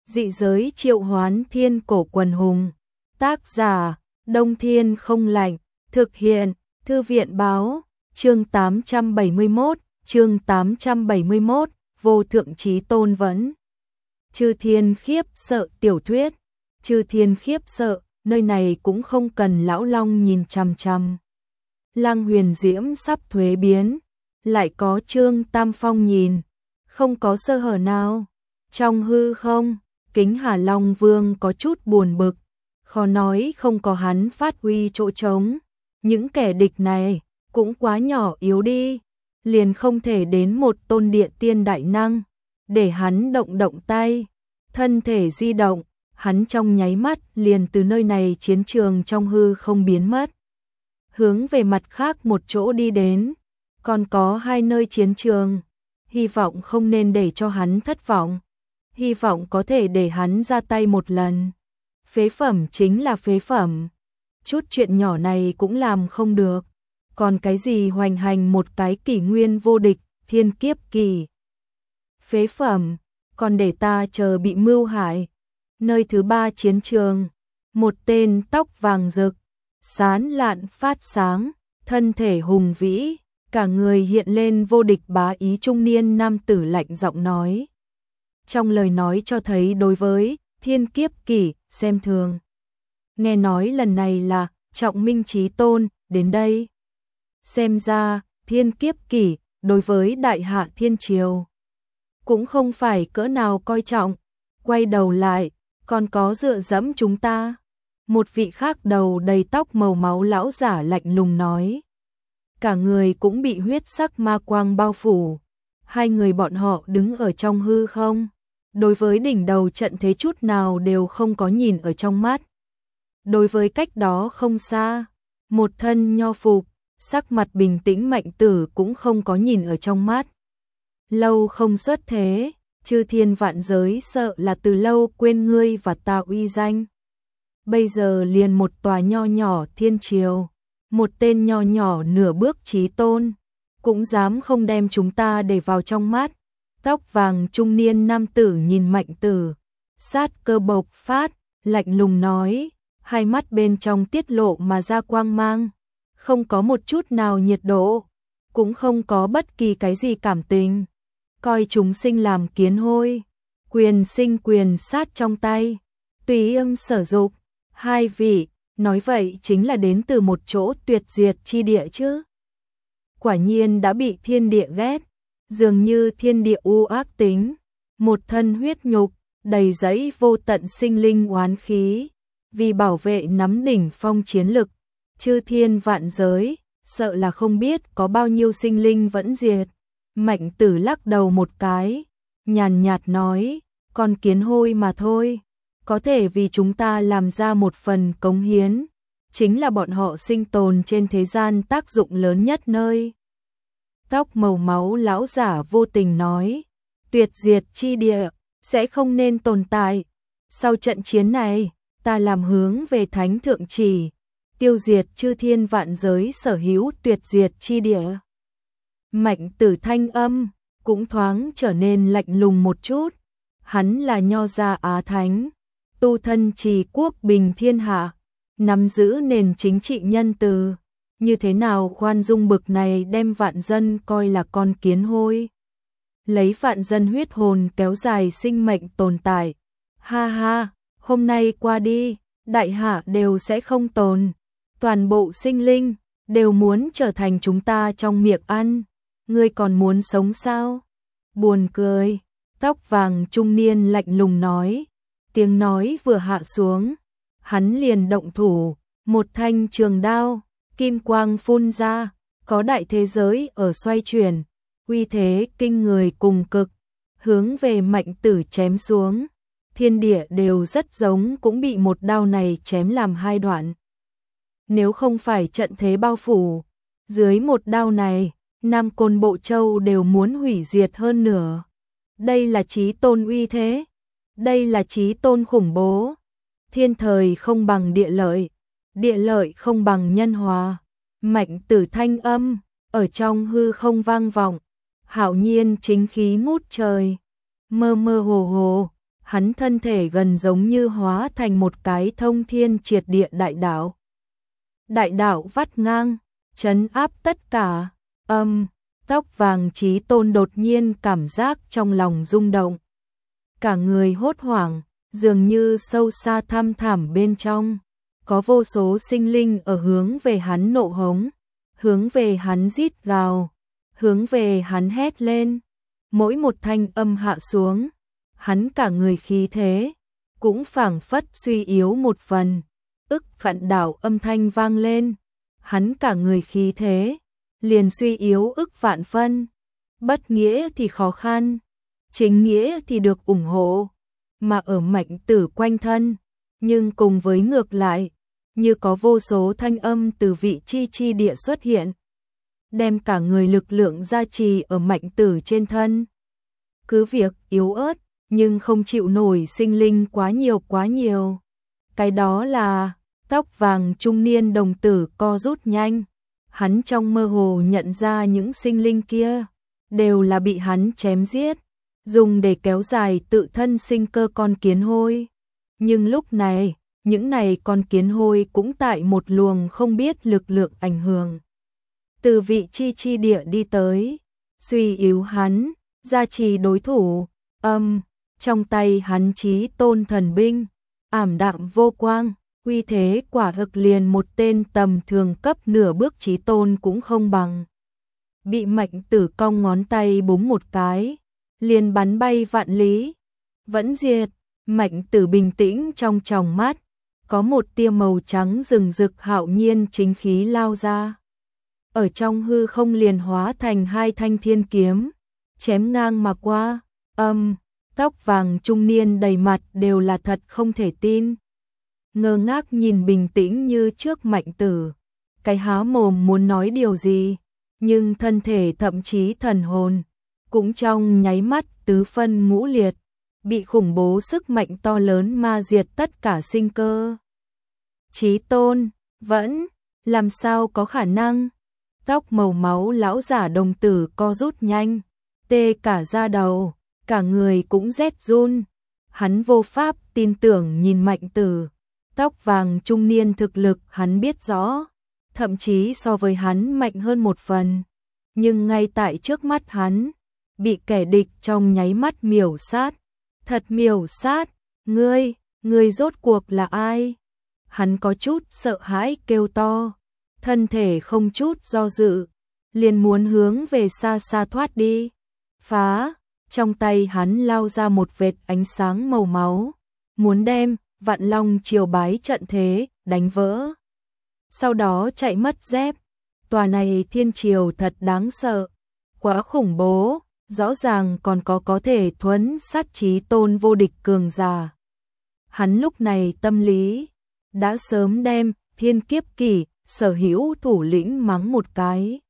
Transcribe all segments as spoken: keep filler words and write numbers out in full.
Dị giới triệu hoán thiên cổ quần hùng. Tác giả, Đông Thiên không lạnh. Thực hiện, Thư viện báo. Chương tám trăm bảy mươi mốt, chương tám trăm bảy mươi mốt, vô thượng chí tôn vẫn. Chư thiên khiếp sợ tiểu thuyết. Chư thiên khiếp sợ, nơi này cũng không cần lão long nhìn chằm chằm. Lăng Huyền Diễm sắp thuế biến, lại có Trương Tam Phong nhìn, không có sơ hở nào. Trong hư không, Kính Hà Long Vương có chút buồn bực, khó nói không có hắn phát huy chỗ trống. Những kẻ địch này cũng quá nhỏ yếu đi, liền không thể đến một tôn địa tiên đại năng, để hắn động động tay, thân thể di động, hắn trong nháy mắt liền từ nơi này chiến trường trong hư không biến mất. Hướng về mặt khác một chỗ đi đến, còn có hai nơi chiến trường, hy vọng không nên để cho hắn thất vọng, hy vọng có thể để hắn ra tay một lần. Phế phẩm chính là phế phẩm, chút chuyện nhỏ này cũng làm không được, còn cái gì hoành hành một cái kỷ nguyên vô địch, thiên kiếp kỳ. Phế phẩm, còn để ta chờ bị mưu hại. Nơi thứ ba chiến trường, một tên tóc vàng rực, sán lạn phát sáng, thân thể hùng vĩ, cả người hiện lên vô địch bá ý trung niên nam tử lạnh giọng nói. Trong lời nói cho thấy đối với thiên kiếp kỷ xem thường. Nghe nói lần này là Trọng Minh Chí Tôn đến đây. Xem ra thiên kiếp kỷ đối với đại hạ thiên triều cũng không phải cỡ nào coi trọng. Quay đầu lại, còn có dựa dẫm chúng ta. Một vị khác đầu đầy tóc màu máu lão giả lạnh lùng nói. Cả người cũng bị huyết sắc ma quang bao phủ. Hai người bọn họ đứng ở trong hư không, đối với đỉnh đầu trận thế chút nào đều không có nhìn ở trong mắt. Đối với cách đó không xa, một thân nho phục, sắc mặt bình tĩnh Mạnh Tử cũng không có nhìn ở trong mắt. Lâu không xuất thế, chư thiên vạn giới sợ là từ lâu quên ngươi và ta uy danh. Bây giờ liền một tòa nho nhỏ thiên triều, một tên nho nhỏ nửa bước chí tôn, cũng dám không đem chúng ta để vào trong mắt. Tóc vàng trung niên nam tử nhìn Mạnh Tử, sát cơ bộc phát, lạnh lùng nói, hai mắt bên trong tiết lộ mà ra quang mang, không có một chút nào nhiệt độ, cũng không có bất kỳ cái gì cảm tình. Coi chúng sinh làm kiến hôi, quyền sinh quyền sát trong tay, tùy âm sở dục. Hai vị, nói vậy chính là đến từ một chỗ tuyệt diệt chi địa chứ. Quả nhiên đã bị thiên địa ghét, dường như thiên địa u ác tính, một thân huyết nhục, đầy dẫy vô tận sinh linh oán khí, vì bảo vệ nắm đỉnh phong chiến lực, chư thiên vạn giới, sợ là không biết có bao nhiêu sinh linh vẫn diệt. Mạnh Tử lắc đầu một cái, nhàn nhạt nói, con kiến hôi mà thôi, có thể vì chúng ta làm ra một phần cống hiến, chính là bọn họ sinh tồn trên thế gian tác dụng lớn nhất nơi. Tóc màu máu lão giả vô tình nói, tuyệt diệt chi địa, sẽ không nên tồn tại. Sau trận chiến này, ta làm hướng về thánh thượng chỉ, tiêu diệt chư thiên vạn giới sở hữu tuyệt diệt chi địa. Mạnh Tử thanh âm cũng thoáng trở nên lạnh lùng một chút. Hắn là nho gia Á Thánh, tu thân trì quốc bình thiên hạ, nắm giữ nền chính trị nhân từ, như thế nào khoan dung bực này đem vạn dân coi là con kiến hôi, lấy vạn dân huyết hồn kéo dài sinh mệnh tồn tại. Ha ha, hôm nay qua đi, đại hạ đều sẽ không tồn, toàn bộ sinh linh đều muốn trở thành chúng ta trong miệng ăn. Ngươi còn muốn sống sao? Buồn cười. Tóc vàng trung niên lạnh lùng nói. Tiếng nói vừa hạ xuống, hắn liền động thủ, một thanh trường đao, kim quang phun ra, có đại thế giới ở xoay chuyển, uy thế kinh người cùng cực, hướng về Mạnh Tử chém xuống. Thiên địa đều rất giống cũng bị một đao này chém làm hai đoạn. Nếu không phải trận thế bao phủ, dưới một đao này, Nam Côn Bộ Châu đều muốn hủy diệt hơn nửa. Đây là chí tôn uy thế, đây là chí tôn khủng bố. Thiên thời không bằng địa lợi, địa lợi không bằng nhân hòa. Mạnh Tử thanh âm ở trong hư không vang vọng, hạo nhiên chính khí ngút trời, mơ mơ hồ hồ, hắn thân thể gần giống như hóa thành một cái thông thiên triệt địa đại đạo. Đại đạo vắt ngang, trấn áp tất cả, âm, tóc vàng Chí Tôn đột nhiên cảm giác trong lòng rung động. Cả người hốt hoảng, dường như sâu xa thăm thẳm bên trong, có vô số sinh linh ở hướng về hắn nộ hống, hướng về hắn rít gào, hướng về hắn hét lên. Mỗi một thanh âm hạ xuống, hắn cả người khí thế cũng phảng phất suy yếu một phần. Ức vạn đạo âm thanh vang lên, hắn cả người khí thế liền suy yếu ức vạn phân. Bất nghĩa thì khó khăn, chính nghĩa thì được ủng hộ, mà ở Mạnh Tử quanh thân, nhưng cùng với ngược lại, như có vô số thanh âm từ vị chi chi địa xuất hiện, đem cả người lực lượng gia trì ở Mạnh Tử trên thân. Cứ việc yếu ớt, nhưng không chịu nổi sinh linh quá nhiều quá nhiều. Cái đó là tóc vàng trung niên đồng tử co rút nhanh. Hắn trong mơ hồ nhận ra những sinh linh kia đều là bị hắn chém giết, dùng để kéo dài tự thân sinh cơ con kiến hôi. Nhưng lúc này, những này con kiến hôi cũng tại một luồng không biết lực lượng ảnh hưởng. Từ vị chi chi địa đi tới, suy yếu hắn, gia trì đối thủ, âm, trong tay hắn Chí Tôn thần binh, ảm đạm vô quang, uy thế quả thực liền một tên tầm thường cấp nửa bước Chí Tôn cũng không bằng. Bị Mạnh Tử cong ngón tay búng một cái, liền bắn bay vạn lý, vẫn diệt. Mạnh Tử bình tĩnh trong tròng mắt, có một tia màu trắng rừng rực hạo nhiên chính khí lao ra. Ở trong hư không liền hóa thành hai thanh thiên kiếm, chém ngang mà qua, âm, tóc vàng trung niên đầy mặt đều là thật không thể tin. Ngơ ngác nhìn bình tĩnh như trước Mạnh Tử, cái há mồm muốn nói điều gì, nhưng thân thể thậm chí thần hồn, cũng trong nháy mắt tứ phân ngũ liệt, bị khủng bố sức mạnh to lớn ma diệt tất cả sinh cơ. Chí Tôn, vẫn, làm sao có khả năng? Tóc màu máu lão giả đồng tử co rút nhanh, tê cả da đầu, cả người cũng rét run. Hắn vô pháp tin tưởng nhìn Mạnh Tử, tóc vàng trung niên thực lực hắn biết rõ, thậm chí so với hắn mạnh hơn một phần. Nhưng ngay tại trước mắt hắn, bị kẻ địch trong nháy mắt miểu sát. Thật miểu sát, ngươi, ngươi rốt cuộc là ai? Hắn có chút sợ hãi kêu to, thân thể không chút do dự, liền muốn hướng về xa xa thoát đi. Phá, trong tay hắn lao ra một vệt ánh sáng màu máu, muốn đem Vạn Long triều bái trận thế đánh vỡ. Sau đó chạy mất dép. Tòa này thiên triều thật đáng sợ, quá khủng bố, rõ ràng còn có có thể thuấn sát Chí Tôn vô địch cường giả. Hắn lúc này tâm lý đã sớm đem Thiên Kiếp Kỷ sở hữu thủ lĩnh mắng một cái.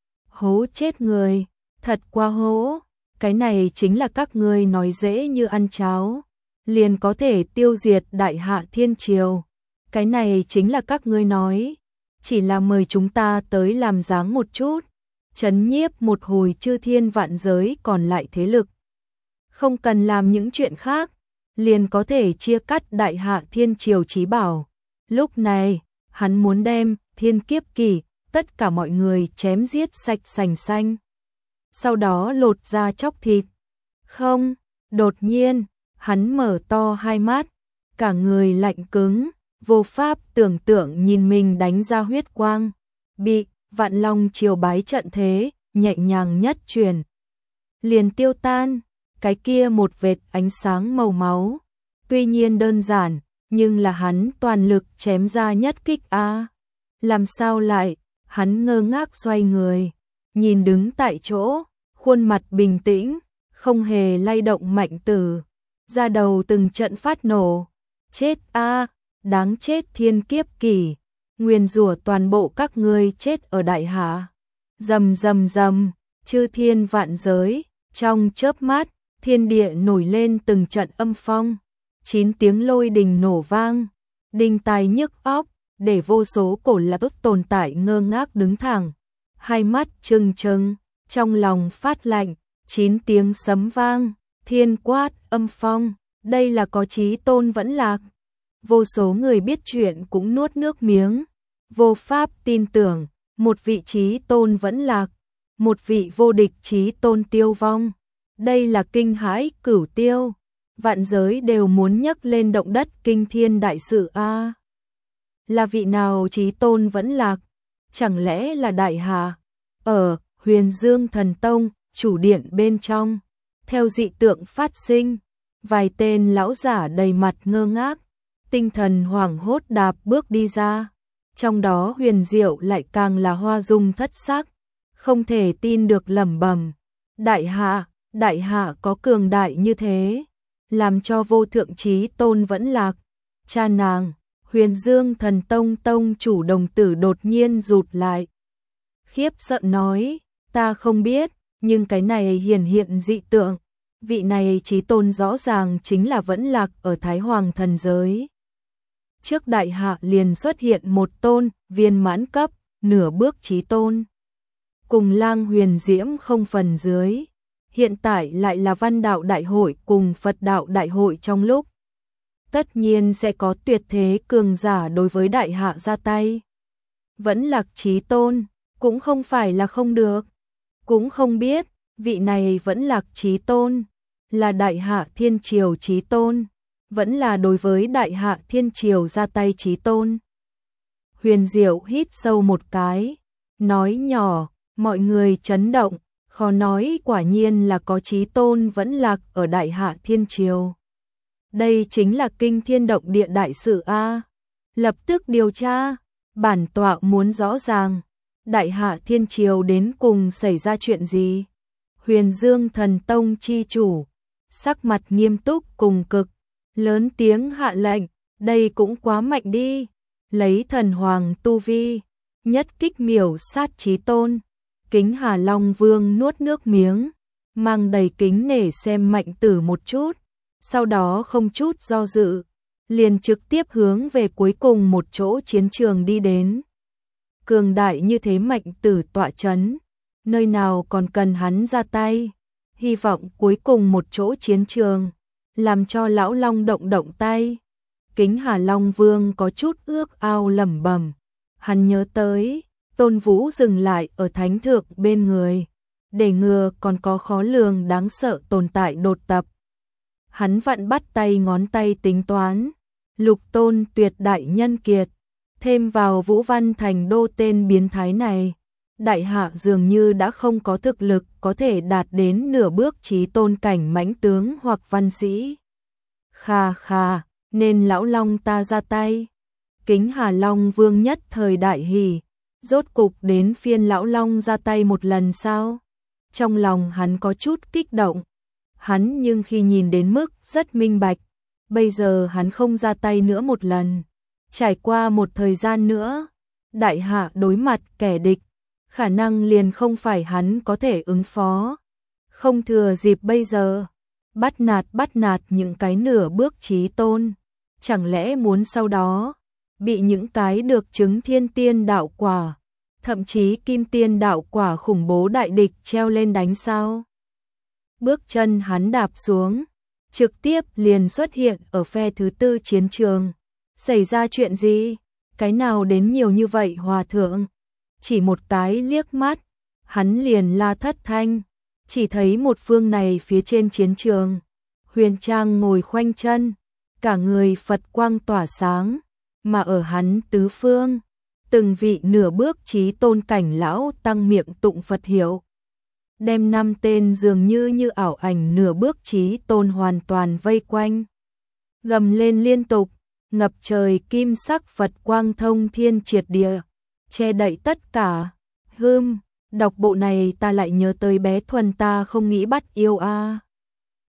Hố chết người, thật quá hố, cái này chính là các ngươi nói dễ như ăn cháo, liền có thể tiêu diệt đại hạ thiên triều. Cái này chính là các ngươi nói, chỉ là mời chúng ta tới làm dáng một chút, trấn nhiếp một hồi chư thiên vạn giới còn lại thế lực. Không cần làm những chuyện khác, liền có thể chia cắt đại hạ thiên triều chí bảo. Lúc này, hắn muốn đem Thiên Kiếp Kỷ tất cả mọi người chém giết sạch sành xanh, sau đó lột da chóc thịt. Không, đột nhiên, hắn mở to hai mắt, cả người lạnh cứng, vô pháp tưởng tượng nhìn mình đánh ra huyết quang, bị Vạn Long triều bái trận thế nhẹ nhàng nhất truyền, liền tiêu tan. Cái kia một vệt ánh sáng màu máu, tuy nhiên đơn giản, nhưng là hắn toàn lực chém ra nhất kích a. Làm sao lại? Hắn ngơ ngác xoay người, nhìn đứng tại chỗ, khuôn mặt bình tĩnh, không hề lay động Mạnh Tử, da đầu từng trận phát nổ. Chết a, đáng chết Thiên Kiếp Kỷ, nguyền rủa toàn bộ các ngươi chết ở đại hạ. Rầm rầm rầm, chư thiên vạn giới, trong chớp mắt, thiên địa nổi lên từng trận âm phong, chín tiếng lôi đình nổ vang, đinh tai nhức óc, để vô số cổ là tốt tồn tại ngơ ngác đứng thẳng, hai mắt trừng trừng, trong lòng phát lạnh. Chín tiếng sấm vang, thiên quát âm phong, Đây là có chí tôn vẫn lạc. Vô số người biết chuyện cũng nuốt nước miếng, vô pháp tin tưởng, một vị chí tôn vẫn lạc, một vị vô địch chí tôn tiêu vong. Đây là kinh hãi cửu tiêu, vạn giới đều muốn nhấc lên động đất kinh thiên đại sự a. Là vị nào chí tôn vẫn lạc? Chẳng lẽ là Đại Hạ? Ở Huyền Dương Thần Tông, chủ điện bên trong, theo dị tượng phát sinh, vài tên lão giả đầy mặt ngơ ngác, tinh thần hoảng hốt đạp bước đi ra. Trong đó Huyền Diệu lại càng là hoa dung thất sắc, không thể tin được lẩm bẩm: Đại Hạ, Đại Hạ có cường đại như thế, làm cho vô thượng chí tôn vẫn lạc. Cha nàng, Huyền Dương Thần Tông tông chủ đồng tử đột nhiên rụt lại. Khiếp sợ nói, ta không biết, nhưng cái này hiển hiện dị tượng. Vị này chí tôn rõ ràng chính là vẫn lạc ở Thái Hoàng thần giới. Trước Đại Hạ liền xuất hiện một tôn, viên mãn cấp, nửa bước chí tôn. Cùng Lang Huyền Diễm không phần dưới. Hiện tại lại là Văn Đạo Đại hội cùng Phật Đạo Đại hội trong lúc. Tất nhiên sẽ có tuyệt thế cường giả đối với Đại Hạ ra tay. Vẫn lạc chí tôn, cũng không phải là không được. Cũng không biết, vị này vẫn lạc chí tôn, là Đại Hạ Thiên Triều chí tôn, vẫn là đối với Đại Hạ Thiên Triều ra tay chí tôn. Huyền Diệu hít sâu một cái, nói nhỏ, mọi người chấn động, khó nói quả nhiên là có chí tôn vẫn lạc ở Đại Hạ Thiên Triều. Đây chính là kinh thiên động địa đại sự a. Lập tức điều tra, bản tọa muốn rõ ràng, Đại Hạ Thiên Triều đến cùng xảy ra chuyện gì? Huyền Dương Thần Tông chi chủ, sắc mặt nghiêm túc cùng cực, lớn tiếng hạ lệnh, đây cũng quá mạnh đi, lấy thần hoàng tu vi, nhất kích miểu sát chí tôn. Kính Hà Long Vương nuốt nước miếng, mang đầy kính nể xem Mạnh Tử một chút, sau đó không chút do dự, liền trực tiếp hướng về cuối cùng một chỗ chiến trường đi đến. Cường đại như thế Mạnh Tử tọa chấn, nơi nào còn cần hắn ra tay, hy vọng cuối cùng một chỗ chiến trường, làm cho lão Long động động tay. Kính Hà Long Vương có chút ước ao lẩm bẩm, hắn nhớ tới Tôn Vũ dừng lại ở thánh thượng bên người, để ngừa còn có khó lường đáng sợ tồn tại đột tập. Hắn vặn bắt tay ngón tay tính toán, lục tôn tuyệt đại nhân kiệt, thêm vào Vũ Văn Thành Đô tên biến thái này, Đại Hạ dường như đã không có thực lực có thể đạt đến nửa bước chí tôn cảnh mãnh tướng hoặc văn sĩ. Kha kha, nên lão Long ta ra tay. Kính Hà Long Vương nhất thời đại hỉ, rốt cục đến phiên lão Long ra tay một lần sao? Trong lòng hắn có chút kích động. Hắn nhưng khi nhìn đến mức rất minh bạch, bây giờ hắn không ra tay nữa một lần. Trải qua một thời gian nữa, Đại Hạ đối mặt kẻ địch, khả năng liền không phải hắn có thể ứng phó. Không thừa dịp bây giờ, bắt nạt bắt nạt những cái nửa bước chí tôn. Chẳng lẽ muốn sau đó, bị những cái được chứng thiên tiên đạo quả, thậm chí kim tiên đạo quả khủng bố đại địch treo lên đánh sao? Bước chân hắn đạp xuống, trực tiếp liền xuất hiện ở phe thứ tư chiến trường. Xảy ra chuyện gì? Cái nào đến nhiều như vậy hòa thượng? Chỉ một cái liếc mắt, hắn liền la thất thanh, chỉ thấy một phương này phía trên chiến trường. Huyền Trang ngồi khoanh chân, cả người Phật quang tỏa sáng, mà ở hắn tứ phương, từng vị nửa bước chí tôn cảnh lão tăng miệng tụng Phật hiệu. Đem năm tên dường như như ảo ảnh nửa bước chí tôn hoàn toàn vây quanh. Gầm lên liên tục, ngập trời kim sắc Phật quang thông thiên triệt địa, che đậy tất cả. Hưm, đọc bộ này ta lại nhớ tới bé Thuần ta không nghĩ bắt yêu a.